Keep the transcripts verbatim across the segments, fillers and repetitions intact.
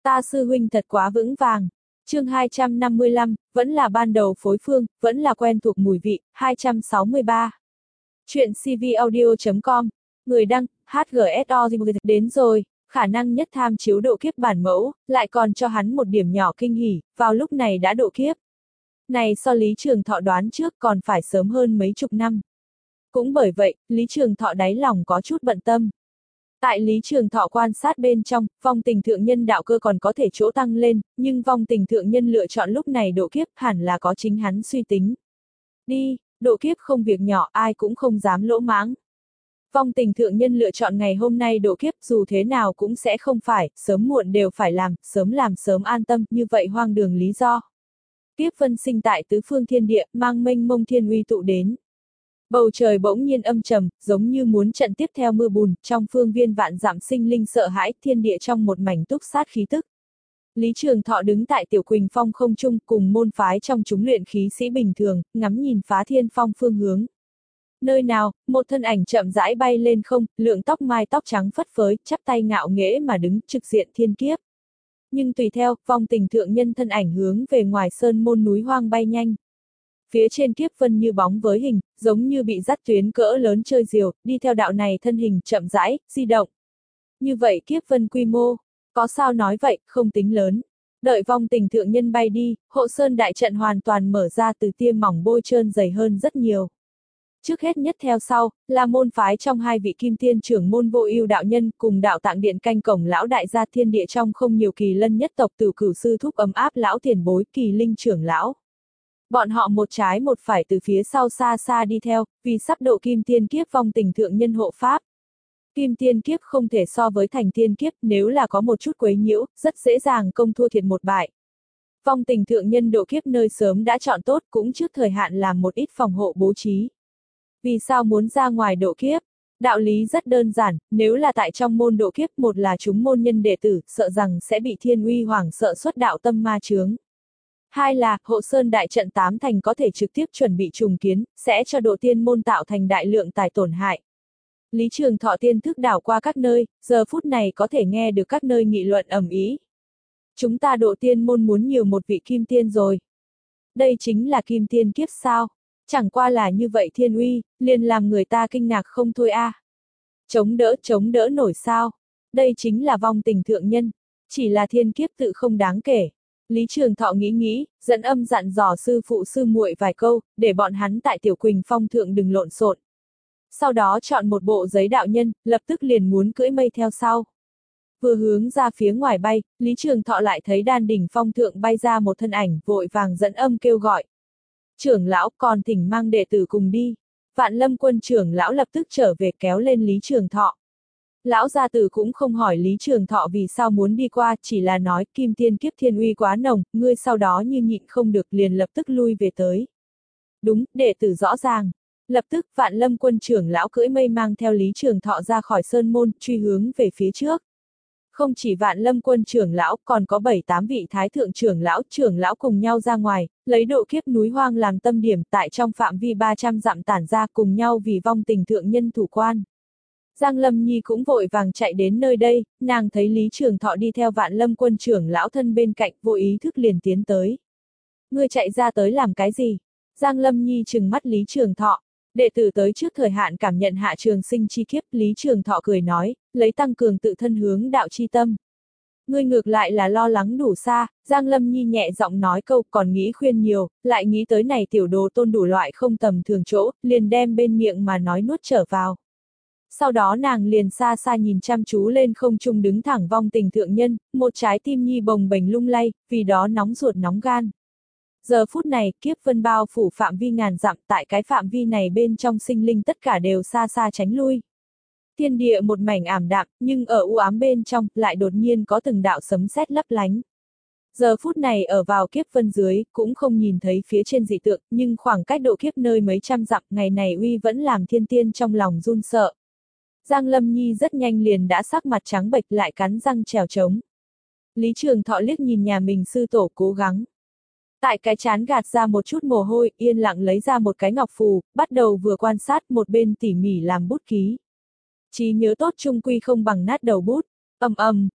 Ta sư huynh thật quá vững vàng. Chương hai trăm năm mươi lăm, vẫn là ban đầu phối phương, vẫn là quen thuộc mùi vị, hai trăm sáu mươi ba. Chuyện cvaudio chấm com, người đăng, hát giê ét o đến rồi, khả năng nhất tham chiếu độ kiếp bản mẫu, lại còn cho hắn một điểm nhỏ kinh hỉ, vào lúc này đã độ kiếp. Này so Lý Trường Thọ đoán trước còn phải sớm hơn mấy chục năm. Cũng bởi vậy, Lý Trường Thọ đáy lòng có chút bận tâm. Tại Lý Trường Thọ quan sát bên trong, vong tình thượng nhân đạo cơ còn có thể chỗ tăng lên, nhưng vong tình thượng nhân lựa chọn lúc này độ kiếp hẳn là có chính hắn suy tính. Đi, độ kiếp không việc nhỏ, ai cũng không dám lỗ mãng. Vong tình thượng nhân lựa chọn ngày hôm nay độ kiếp dù thế nào cũng sẽ không phải, sớm muộn đều phải làm, sớm làm sớm an tâm, như vậy hoang đường lý do. Kiếp vân sinh tại tứ phương thiên địa, mang mênh mông thiên uy tụ đến. Bầu trời bỗng nhiên âm trầm, giống như muốn trận tiếp theo mưa bùn, trong phương viên vạn dặm sinh linh sợ hãi, thiên địa trong một mảnh túc sát khí tức. Lý Trường Thọ đứng tại Tiểu Quỳnh Phong không trung cùng môn phái trong chúng luyện khí sĩ bình thường, ngắm nhìn phá thiên phong phương hướng. Nơi nào, một thân ảnh chậm rãi bay lên không, lượng tóc mai tóc trắng phất phới, chắp tay ngạo nghễ mà đứng trực diện thiên kiếp. Nhưng tùy theo, vong tình thượng nhân thân ảnh hướng về ngoài sơn môn núi hoang bay nhanh. Phía trên kiếp vân như bóng với hình, giống như bị dắt tuyến cỡ lớn chơi diều, đi theo đạo này thân hình chậm rãi, di động. Như vậy kiếp vân quy mô, có sao nói vậy, không tính lớn. Đợi vong tình thượng nhân bay đi, hộ sơn đại trận hoàn toàn mở ra từ tiêm mỏng bôi trơn dày hơn rất nhiều. Trước hết nhất theo sau, là môn phái trong hai vị kim tiên trưởng môn vô ưu đạo nhân cùng đạo tạng điện canh cổng lão đại gia thiên địa trong không nhiều kỳ lân nhất tộc từ cửu sư thúc ấm áp lão tiền bối kỳ linh trưởng lão. Bọn họ một trái một phải từ phía sau xa xa đi theo, vì sắp độ kim tiên kiếp vong tình thượng nhân hộ pháp. Kim tiên kiếp không thể so với thành tiên kiếp, nếu là có một chút quấy nhiễu, rất dễ dàng công thua thiệt một bại. Vong tình thượng nhân độ kiếp nơi sớm đã chọn tốt, cũng trước thời hạn làm một ít phòng hộ bố trí. Vì sao muốn ra ngoài độ kiếp? Đạo lý rất đơn giản, nếu là tại trong môn độ kiếp, một là chúng môn nhân đệ tử, sợ rằng sẽ bị thiên uy hoảng sợ xuất đạo tâm ma chướng. Hai là, hộ sơn đại trận tám thành có thể trực tiếp chuẩn bị trùng kiến, sẽ cho độ tiên môn tạo thành đại lượng tài tổn hại. Lý Trường Thọ tiên thức đảo qua các nơi, giờ phút này có thể nghe được các nơi nghị luận ầm ĩ. Chúng ta độ tiên môn muốn nhiều một vị kim tiên rồi. Đây chính là kim tiên kiếp sao? Chẳng qua là như vậy thiên uy, liền làm người ta kinh ngạc không thôi a. À. Chống đỡ, chống đỡ nổi sao? Đây chính là vong tình thượng nhân, chỉ là thiên kiếp tự không đáng kể. Lý Trường Thọ nghĩ nghĩ, dẫn âm dặn dò sư phụ sư muội vài câu, để bọn hắn tại Tiểu Quỳnh Phong thượng đừng lộn xộn. Sau đó chọn một bộ giấy đạo nhân, lập tức liền muốn cưỡi mây theo sau. Vừa hướng ra phía ngoài bay, Lý Trường Thọ lại thấy đan đỉnh phong thượng bay ra một thân ảnh, vội vàng dẫn âm kêu gọi. Trưởng lão, còn thỉnh mang đệ tử cùng đi. Vạn Lâm Quân trưởng lão lập tức trở về kéo lên Lý Trường Thọ. Lão gia tử cũng không hỏi Lý Trường Thọ vì sao muốn đi qua, chỉ là nói kim tiên kiếp thiên uy quá nồng, ngươi sau đó như nhịn không được liền lập tức lui về tới. Đúng, đệ tử rõ ràng. Lập tức, Vạn Lâm Quân trưởng lão cưỡi mây mang theo Lý Trường Thọ ra khỏi sơn môn, truy hướng về phía trước. Không chỉ Vạn Lâm Quân trưởng lão, còn có bảy tám vị thái thượng trưởng lão, trưởng lão cùng nhau ra ngoài, lấy độ kiếp núi hoang làm tâm điểm, tại trong phạm vi ba trăm dặm tản ra cùng nhau vì vong tình thượng nhân thủ quan. Giang Lâm Nhi cũng vội vàng chạy đến nơi đây, nàng thấy Lý Trường Thọ đi theo Vạn Lâm Quân trưởng lão thân bên cạnh, vô ý thức liền tiến tới. Ngươi chạy ra tới làm cái gì? Giang Lâm Nhi trừng mắt Lý Trường Thọ. Đệ tử tới trước thời hạn cảm nhận hạ trường sinh chi kiếp, Lý Trường Thọ cười nói, lấy tăng cường tự thân hướng đạo chi tâm. Ngươi ngược lại là lo lắng đủ xa, Giang Lâm Nhi nhẹ giọng nói câu, còn nghĩ khuyên nhiều, lại nghĩ tới này tiểu đồ tôn đủ loại không tầm thường chỗ, liền đem bên miệng mà nói nuốt trở vào. Sau đó nàng liền xa xa nhìn chăm chú lên không trung đứng thẳng vong tình thượng nhân, một trái tim nhi bồng bềnh lung lay, vì đó nóng ruột nóng gan. Giờ phút này, kiếp vân bao phủ phạm vi ngàn dặm, tại cái phạm vi này bên trong sinh linh tất cả đều xa xa tránh lui. Thiên địa một mảnh ảm đạm, nhưng ở u ám bên trong, lại đột nhiên có từng đạo sấm sét lấp lánh. Giờ phút này ở vào kiếp vân dưới, cũng không nhìn thấy phía trên dị tượng, nhưng khoảng cách độ kiếp nơi mấy trăm dặm, ngày này uy vẫn làm thiên tiên trong lòng run sợ. Giang Lâm Nhi rất nhanh liền đã sắc mặt trắng bệch lại cắn răng trèo trống. Lý Trường Thọ liếc nhìn nhà mình sư tổ cố gắng. Tại cái chán gạt ra một chút mồ hôi, yên lặng lấy ra một cái ngọc phù, bắt đầu vừa quan sát một bên tỉ mỉ làm bút ký. Trí nhớ tốt chung quy không bằng nát đầu bút, ầm ầm,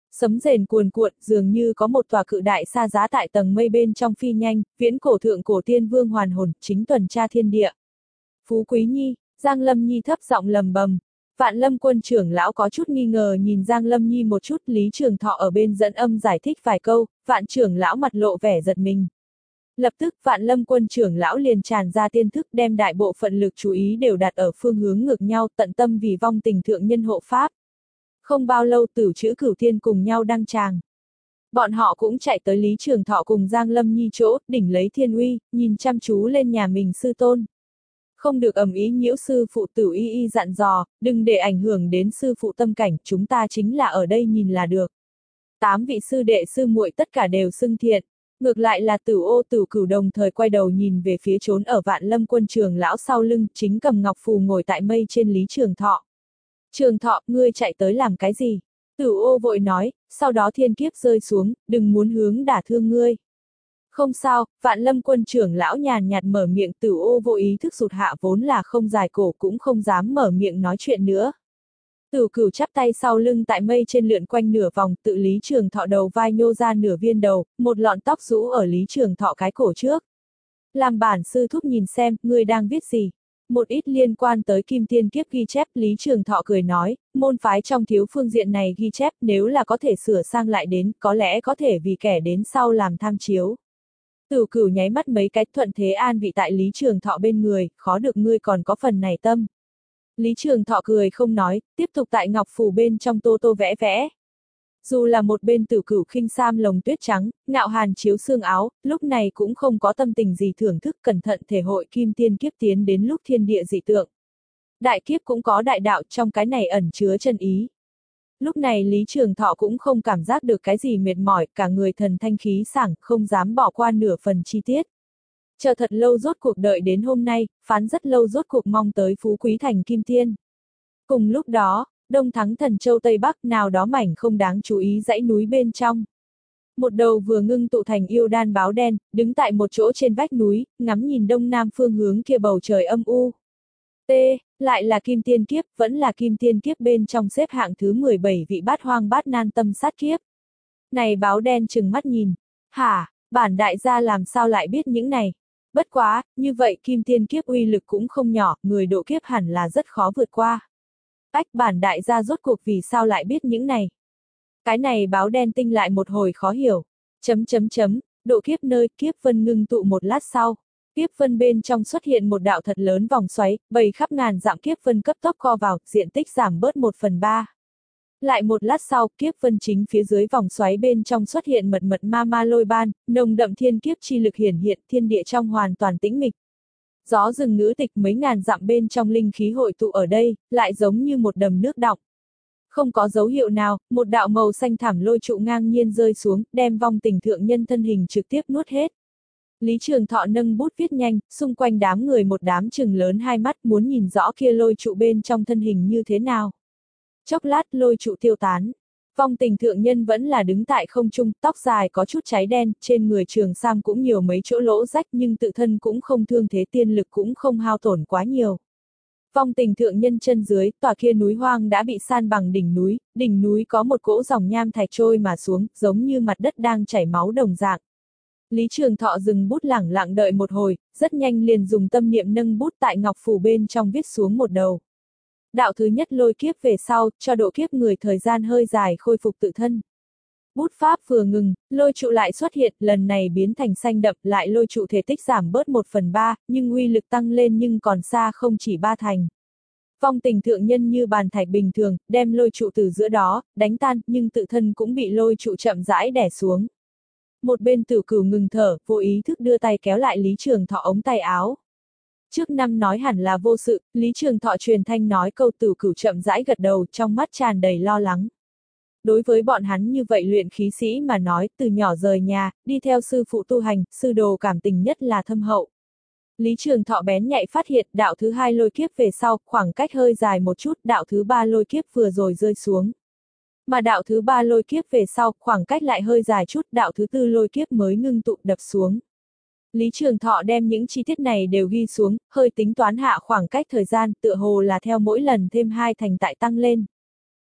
Sấm rền cuồn cuộn, dường như có một tòa cự đại sa giá tại tầng mây bên trong phi nhanh, viễn cổ thượng cổ tiên vương hoàn hồn, chính tuần tra thiên địa. Phú Quý Nhi, Giang Lâm Nhi thấp giọng lầm bầm. Vạn Lâm Quân trưởng lão có chút nghi ngờ nhìn Giang Lâm Nhi một chút, Lý Trường Thọ ở bên dẫn âm giải thích vài câu, Vạn trưởng lão mặt lộ vẻ giật mình. Lập tức, Vạn Lâm Quân trưởng lão liền tràn ra tiên thức, đem đại bộ phận lực chú ý đều đặt ở phương hướng ngược nhau, tận tâm vì vong tình thượng nhân hộ pháp. Không bao lâu Tửu Chữ Cửu Thiên cùng nhau đăng tràng. Bọn họ cũng chạy tới Lý Trường Thọ cùng Giang Lâm Nhi chỗ, đỉnh lấy thiên uy, nhìn chăm chú lên nhà mình sư tôn. Không được ầm ý nhiễu sư phụ Tửu Y Y dặn dò, đừng để ảnh hưởng đến sư phụ tâm cảnh, chúng ta chính là ở đây nhìn là được. Tám vị sư đệ sư muội tất cả đều xưng thiện. Ngược lại là Tửu Ô Tửu Cửu đồng thời quay đầu nhìn về phía trốn ở Vạn Lâm Quân trường lão sau lưng, chính cầm ngọc phù ngồi tại mây trên Lý Trường Thọ. Trường Thọ, ngươi chạy tới làm cái gì? Tửu Ô vội nói, sau đó thiên kiếp rơi xuống, đừng muốn hướng đả thương ngươi. Không sao, Vạn Lâm Quân trưởng lão nhàn nhạt mở miệng. Tửu Ô vô ý thức rụt hạ vốn là không dài cổ cũng không dám mở miệng nói chuyện nữa. Tửu Cửu chắp tay sau lưng tại mây trên lượn quanh nửa vòng, tự Lý Trường Thọ đầu vai nhô ra nửa viên đầu, một lọn tóc rũ ở Lý Trường Thọ cái cổ trước. Làm bản sư thúc nhìn xem, ngươi đang viết gì? Một ít liên quan tới Kim Tiên Kiếp ghi chép. Lý Trường Thọ cười nói, môn phái trong thiếu phương diện này ghi chép, nếu là có thể sửa sang lại đến, có lẽ có thể vì kẻ đến sau làm tham chiếu. Tửu Cửu nháy mắt mấy cái, thuận thế an vị tại Lý Trường Thọ bên người, khó được ngươi còn có phần này tâm. Lý Trường Thọ cười không nói, tiếp tục tại ngọc phù bên trong tô tô vẽ vẽ. Dù là một bên Tửu Cửu khinh sam lồng tuyết trắng, ngạo hàn chiếu xương áo, lúc này cũng không có tâm tình gì thưởng thức, cẩn thận thể hội Kim Tiên Kiếp tiến đến lúc thiên địa dị tượng. Đại kiếp cũng có đại đạo, trong cái này ẩn chứa chân ý. Lúc này Lý Trường Thọ cũng không cảm giác được cái gì mệt mỏi, cả người thần thanh khí sảng, không dám bỏ qua nửa phần chi tiết. Chờ thật lâu rốt cuộc đợi đến hôm nay, phán rất lâu rốt cuộc mong tới Phú Quý thành Kim Tiên. Cùng lúc đó, Đông Thắng Thần Châu Tây Bắc nào đó mảnh không đáng chú ý dãy núi bên trong. Một đầu vừa ngưng tụ thành yêu đan báo đen, đứng tại một chỗ trên vách núi, ngắm nhìn đông nam phương hướng kia bầu trời âm u. T, lại là Kim Tiên Kiếp, vẫn là Kim Tiên Kiếp bên trong xếp hạng thứ mười bảy vị bát hoang bát nan tâm sát kiếp. Này báo đen trừng mắt nhìn. Hả, bản đại gia làm sao lại biết những này? Bất quá, như vậy Kim Tiên Kiếp uy lực cũng không nhỏ, người độ kiếp hẳn là rất khó vượt qua. Ách, bản đại gia rốt cuộc vì sao lại biết những này? Cái này báo đen tinh lại một hồi khó hiểu. Chấm chấm chấm, độ kiếp nơi, kiếp vân ngưng tụ một lát sau. Kiếp vân bên trong xuất hiện một đạo thật lớn vòng xoáy, bầy khắp ngàn dặm kiếp vân cấp tốc co vào, diện tích giảm bớt một phần ba. Lại một lát sau, kiếp vân chính phía dưới vòng xoáy bên trong xuất hiện mật mật ma ma lôi ban, nồng đậm thiên kiếp chi lực hiển hiện, thiên địa trong hoàn toàn tĩnh mịch. Gió rừng ngữ tịch, mấy ngàn dặm bên trong linh khí hội tụ ở đây, lại giống như một đầm nước đọng. Không có dấu hiệu nào, một đạo màu xanh thẳm lôi trụ ngang nhiên rơi xuống, đem vong tình thượng nhân thân hình trực tiếp nuốt hết. Lý Trường Thọ nâng bút viết nhanh, xung quanh đám người một đám trừng lớn hai mắt muốn nhìn rõ kia lôi trụ bên trong thân hình như thế nào. Chốc lát lôi trụ tiêu tán. Vong tình thượng nhân vẫn là đứng tại không trung, tóc dài có chút cháy đen, trên người trường sam cũng nhiều mấy chỗ lỗ rách nhưng tự thân cũng không thương thế, tiên lực cũng không hao tổn quá nhiều. Vong tình thượng nhân chân dưới, tòa kia núi hoang đã bị san bằng đỉnh núi, đỉnh núi có một cỗ dòng nham thạch trôi mà xuống, giống như mặt đất đang chảy máu đồng dạng. Lý Trường Thọ dừng bút lẳng lặng đợi một hồi, rất nhanh liền dùng tâm niệm nâng bút tại ngọc phù bên trong viết xuống một đầu. Đạo thứ nhất lôi kiếp về sau, cho độ kiếp người thời gian hơi dài khôi phục tự thân. Bút pháp vừa ngừng, lôi trụ lại xuất hiện, lần này biến thành xanh đậm, lại lôi trụ thể tích giảm bớt một phần ba, nhưng uy lực tăng lên nhưng còn xa không chỉ ba thành. Vong tình thượng nhân như bàn thạch bình thường, đem lôi trụ từ giữa đó, đánh tan, nhưng tự thân cũng bị lôi trụ chậm rãi đè xuống. Một bên Tửu Cửu ngừng thở, vô ý thức đưa tay kéo lại Lý Trường Thọ ống tay áo. Trước năm nói hẳn là vô sự, Lý Trường Thọ truyền thanh nói câu, Tửu Cửu chậm rãi gật đầu, trong mắt tràn đầy lo lắng. Đối với bọn hắn như vậy luyện khí sĩ mà nói, từ nhỏ rời nhà, đi theo sư phụ tu hành, sư đồ cảm tình nhất là thâm hậu. Lý Trường Thọ bén nhạy phát hiện, đạo thứ hai lôi kiếp về sau, khoảng cách hơi dài một chút, đạo thứ ba lôi kiếp vừa rồi rơi xuống. Mà đạo thứ ba lôi kiếp về sau, khoảng cách lại hơi dài chút, đạo thứ tư lôi kiếp mới ngưng tụ đập xuống. Lý Trường Thọ đem những chi tiết này đều ghi xuống, hơi tính toán hạ khoảng cách thời gian, tựa hồ là theo mỗi lần thêm hai thành tại tăng lên.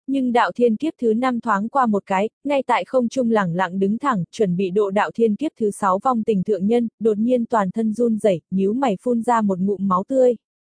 Nhưng đạo thiên kiếp thứ năm thoáng qua một cái, ngay tại không trung lẳng lặng đứng thẳng, chuẩn bị độ đạo thiên kiếp thứ sáu vong tình thượng nhân, đột nhiên toàn thân run rẩy, nhíu mày phun ra một ngụm máu tươi.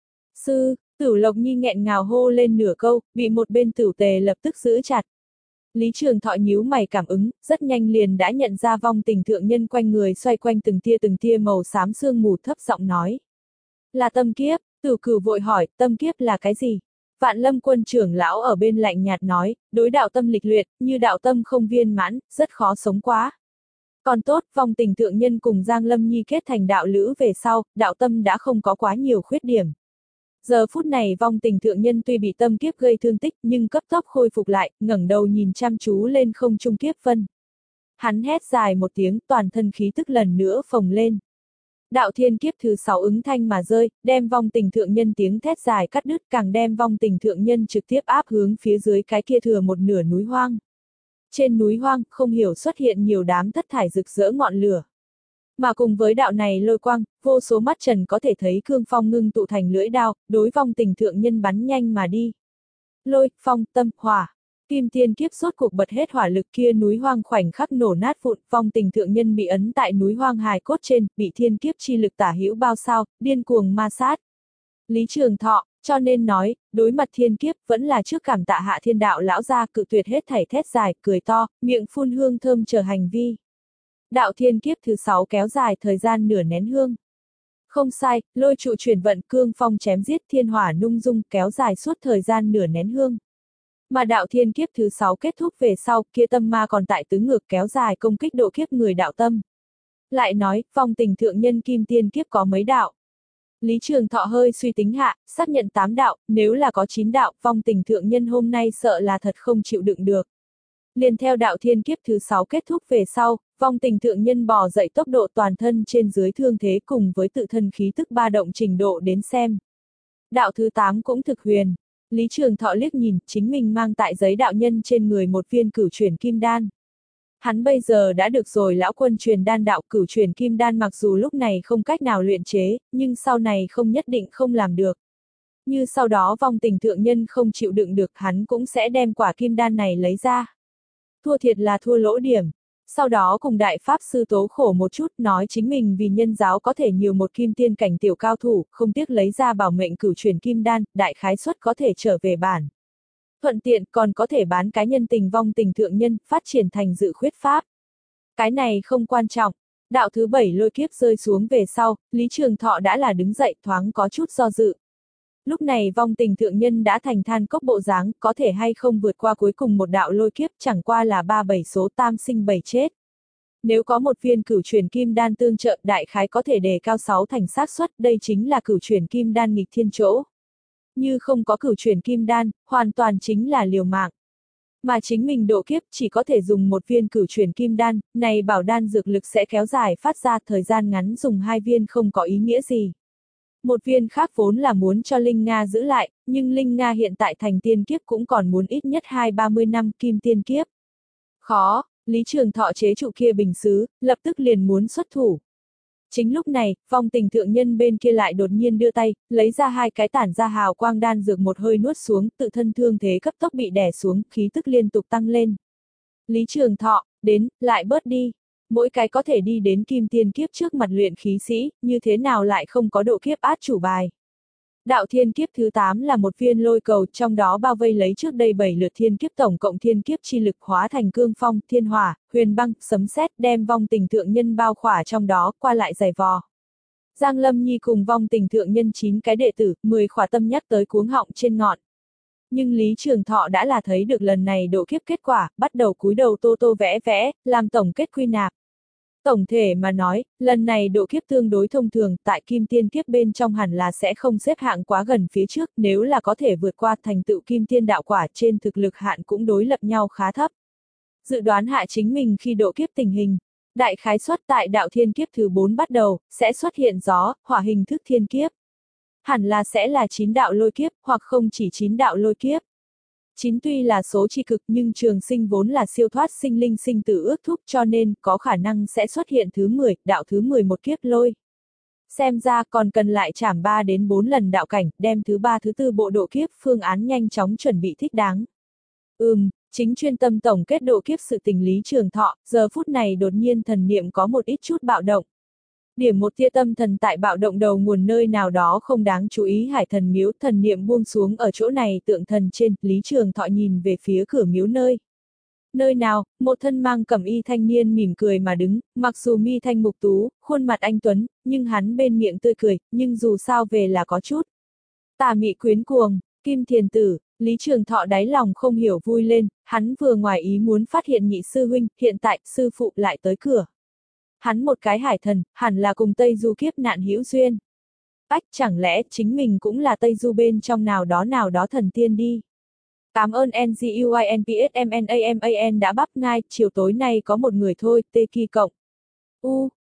Sư, Tử Lộc Nhi nghẹn ngào hô lên nửa câu, bị một bên Tử Tề lập tức giữ chặt. Lý Trường Thọ nhíu mày cảm ứng, rất nhanh liền đã nhận ra vong tình thượng nhân quanh người xoay quanh từng tia từng tia màu xám sương mù, thấp giọng nói. Là tâm kiếp. Tử Cửu vội hỏi, tâm kiếp là cái gì? Vạn Lâm Quân trưởng lão ở bên lạnh nhạt nói, đối đạo tâm lịch luyện, như đạo tâm không viên mãn, rất khó sống quá. Còn tốt, vong tình thượng nhân cùng Giang Lâm Nhi kết thành đạo lữ về sau, đạo tâm đã không có quá nhiều khuyết điểm. Giờ phút này vong tình thượng nhân tuy bị tâm kiếp gây thương tích nhưng cấp tốc khôi phục lại, ngẩng đầu nhìn chăm chú lên không trung kiếp vân. Hắn hét dài một tiếng, toàn thân khí tức lần nữa phồng lên. Đạo thiên kiếp thứ sáu ứng thanh mà rơi, đem vong tình thượng nhân tiếng thét dài cắt đứt, càng đem vong tình thượng nhân trực tiếp áp hướng phía dưới cái kia thừa một nửa núi hoang. Trên núi hoang, không hiểu xuất hiện nhiều đám thất thải rực rỡ ngọn lửa. Mà cùng với đạo này lôi quang, vô số mắt trần có thể thấy cương phong ngưng tụ thành lưỡi đao, đối vong tình thượng nhân bắn nhanh mà đi. Lôi, phong, tâm, hỏa. Kim thiên kiếp sốt cuộc bật hết hỏa lực, kia núi hoang khoảnh khắc nổ nát vụn, vong tình thượng nhân bị ấn tại núi hoang hài cốt trên, bị thiên kiếp chi lực tả hữu bao sao, điên cuồng ma sát. Lý Trường Thọ, cho nên nói, đối mặt thiên kiếp vẫn là trước cảm tạ hạ thiên đạo lão gia, cự tuyệt hết thảy thét dài, cười to, miệng phun hương thơm chờ hành vi. Đạo thiên kiếp thứ sáu kéo dài thời gian nửa nén hương. Không sai, lôi trụ chuyển vận, cương phong chém giết, thiên hỏa nung dung, kéo dài suốt thời gian nửa nén hương. Mà đạo thiên kiếp thứ sáu kết thúc về sau, kia tâm ma còn tại tứ ngược kéo dài công kích độ kiếp người đạo tâm. Lại nói, vong tình thượng nhân kim tiên kiếp có mấy đạo? Lý Trường Thọ hơi suy tính hạ, xác nhận tám đạo, nếu là có chín đạo, vong tình thượng nhân hôm nay sợ là thật không chịu đựng được. Liền theo đạo thiên kiếp thứ sáu kết thúc về sau, vong tình thượng nhân bò dậy tốc độ toàn thân trên dưới thương thế cùng với tự thân khí tức ba động trình độ đến xem. Đạo thứ tám cũng thực huyền. Lý Trường Thọ liếc nhìn, chính mình mang tại giấy đạo nhân trên người một viên cửu chuyển kim đan. Hắn bây giờ đã được rồi lão quân truyền đan đạo, cửu chuyển kim đan mặc dù lúc này không cách nào luyện chế, nhưng sau này không nhất định không làm được. Như sau đó vong tình thượng nhân không chịu đựng được, hắn cũng sẽ đem quả kim đan này lấy ra. Thua thiệt là thua lỗ điểm. Sau đó cùng đại pháp sư tố khổ một chút, nói chính mình vì nhân giáo có thể nhiều một kim tiên cảnh tiểu cao thủ, không tiếc lấy ra bảo mệnh cửu chuyển kim đan, đại khái suất có thể trở về bản. Thuận tiện còn có thể bán cái nhân tình vong tình thượng nhân, phát triển thành dự khuyết pháp. Cái này không quan trọng. Đạo thứ bảy lôi kiếp rơi xuống về sau, Lý Trường Thọ đã là đứng dậy, thoáng có chút do dự. Lúc này vong tình thượng nhân đã thành than cốc bộ dáng, có thể hay không vượt qua cuối cùng một đạo lôi kiếp, chẳng qua là ba bảy số tam sinh bảy chết. Nếu có một viên cửu chuyển kim đan tương trợ, đại khái có thể đề cao sáu thành xác suất, đây chính là cửu chuyển kim đan nghịch thiên chỗ. Như không có cửu chuyển kim đan, hoàn toàn chính là liều mạng. Mà chính mình độ kiếp chỉ có thể dùng một viên cửu chuyển kim đan, này bảo đan dược lực sẽ kéo dài phát ra, thời gian ngắn dùng hai viên không có ý nghĩa gì. Một viên khác vốn là muốn cho Linh Nga giữ lại, nhưng Linh Nga hiện tại thành tiên kiếp cũng còn muốn ít nhất hai ba mươi năm kim tiên kiếp. Khó, Lý Trường Thọ chế trụ kia bình sứ, lập tức liền muốn xuất thủ. Chính lúc này, vong tình thượng nhân bên kia lại đột nhiên đưa tay, lấy ra hai cái tản ra hào quang đan dược một hơi nuốt xuống, tự thân thương thế cấp tốc bị đè xuống, khí tức liên tục tăng lên. Lý Trường Thọ, đến, lại bớt đi. Mỗi cái có thể đi đến kim tiên kiếp trước mặt luyện khí sĩ, như thế nào lại không có độ kiếp át chủ bài. Đạo thiên kiếp thứ tám là một viên lôi cầu, trong đó bao vây lấy trước đây bảy lượt thiên kiếp, tổng cộng thiên kiếp chi lực hóa thành cương phong, thiên hỏa, huyền băng, sấm sét, đem vong tình thượng nhân bao khỏa trong đó, qua lại giày vò. Giang Lâm Nhi cùng vong tình thượng nhân chín cái đệ tử, mười khỏa tâm nhắc tới cuống họng trên ngọn. Nhưng Lý Trường Thọ đã là thấy được lần này độ kiếp kết quả, bắt đầu cúi đầu tô tô vẽ vẽ, làm tổng kết quy nạp. Tổng thể mà nói, lần này độ kiếp tương đối thông thường, tại kim tiên kiếp bên trong hẳn là sẽ không xếp hạng quá gần phía trước, nếu là có thể vượt qua thành tựu kim tiên đạo quả trên thực lực hạn cũng đối lập nhau khá thấp. Dự đoán hạ chính mình khi độ kiếp tình hình, đại khái suất tại đạo thiên kiếp thứ bốn bắt đầu, sẽ xuất hiện gió, hỏa hình thức thiên kiếp. Hẳn là sẽ là chín đạo lôi kiếp, hoặc không chỉ chín đạo lôi kiếp. Chín tuy là số chi cực nhưng trường sinh vốn là siêu thoát sinh linh sinh tử ước thúc cho nên có khả năng sẽ xuất hiện thứ mười, đạo thứ mười một kiếp lôi. Xem ra còn cần lại trảm ba đến bốn lần đạo cảnh, đem thứ ba thứ tư bộ độ kiếp phương án nhanh chóng chuẩn bị thích đáng. Ừm, chính chuyên tâm tổng kết độ kiếp sự tình Lý Trường Thọ, giờ phút này đột nhiên thần niệm có một ít chút bạo động. Điểm một tia tâm thần tại bạo động đầu nguồn nơi nào đó không đáng chú ý hải thần miếu, thần niệm buông xuống ở chỗ này tượng thần trên, Lý Trường Thọ nhìn về phía cửa miếu nơi. Nơi nào, một thân mang cẩm y thanh niên mỉm cười mà đứng, mặc dù mi thanh mục tú, khuôn mặt anh tuấn, nhưng hắn bên miệng tươi cười, nhưng dù sao về là có chút. Tà mị quyến cuồng, Kim Thiền Tử, Lý Trường Thọ đáy lòng không hiểu vui lên, hắn vừa ngoài ý muốn phát hiện nhị sư huynh, hiện tại, sư phụ lại tới cửa. Hắn một cái hải thần, hẳn là cùng Tây Du kiếp nạn hữu duyên. Ách, chẳng lẽ chính mình cũng là Tây Du bên trong nào đó nào đó thần tiên đi. Cảm ơn en giê u i en pê ét em en a man đã bắp ngay, chiều tối nay có một người thôi, Tê Kỳ Cộng. U,